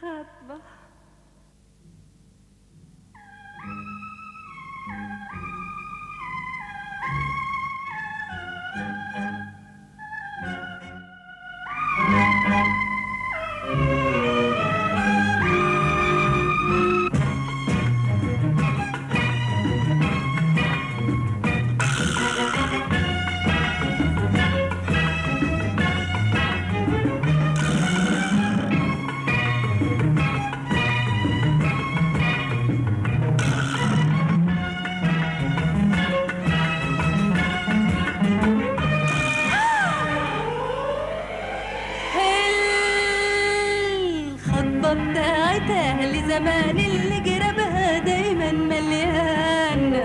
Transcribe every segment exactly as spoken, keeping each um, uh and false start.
خطبة. بتاعتها اللي زمان اللي جربها دايما مليان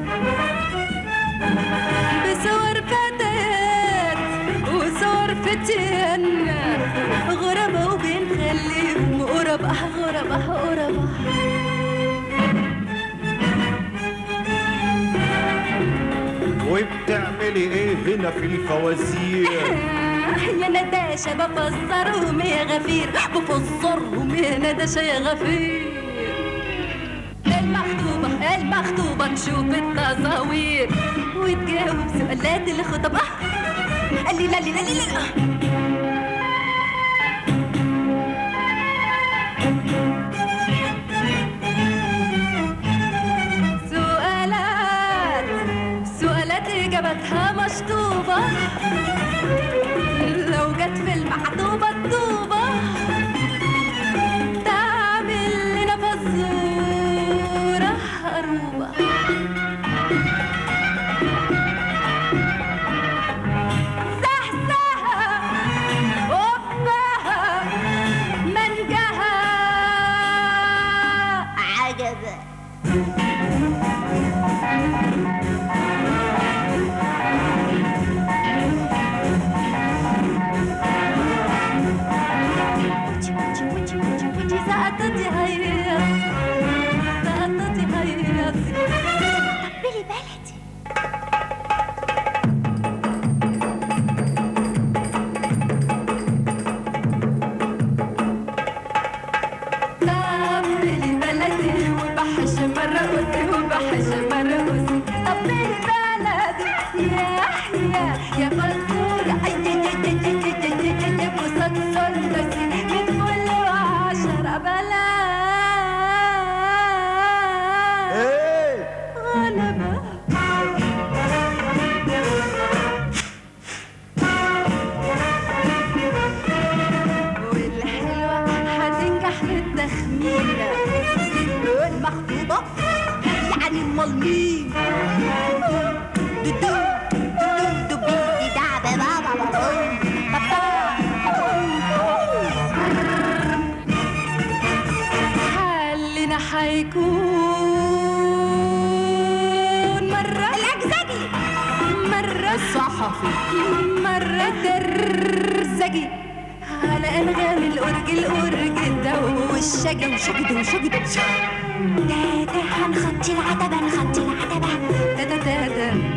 بصور فتيات وصور فتيان غربة وبنخليهم قربة غربة قربة. وبتعملي ايه هنا في الفوازير؟ يا نداشة بفسرهم يا غفير، بفسرهم يا نداشة يا غفير. المخطوبة المخطوبة تشوف التصاوير وتجاوب سؤالات الخطب. اه قال لي لا لي لا لي لا. سؤالات سؤالات إجابتها مشطوبة، لو جت في المحطوبة الطوبة تعمل لنا فزورة هروبة. سحسها وقفها منجها عجبة. سقطتي هيا سقطتي هيا طبلي بلدي. طبلي بلدي وبحش مرقصي وبحش مرقصي. طبلي بلدي يا يا يا فزورة يا بوسط سندسي من كل عشرة بلا ايه غلبة. والحلوة هتنجح بالتخمينة. المخطوبة يعني امال مين؟ دودو دودو بيدي دعبة بابا بابا. حلنا حيكون مرة الأجزجي، مرة الصحفي، مرة الدرزجي، على أنغام الأورج الأورج الدو والشجا وشجد وشجد تاتا. هنخطي العتبة نخطي العتبة تاتا تاتا.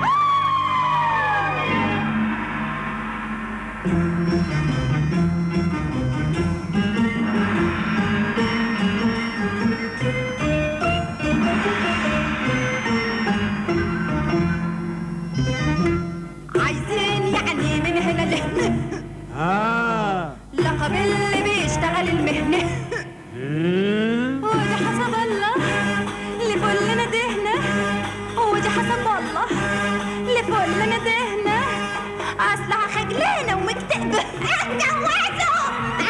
عايزين يعني من هنا لهنا اه لقب اللي بيشتغل المهنة. ودي حسب الله لكلنا دهنة، ودي حسب الله لكلنا دهنة. أصلها خجلانة ومكتئبة. اتجوزوا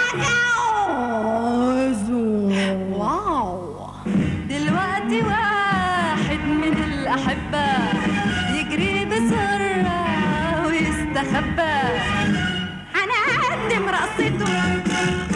اتجوزوا. واو دلوقتي واحد من الأحبة يجري بسرعة ويستخبى. هنقدم رقصته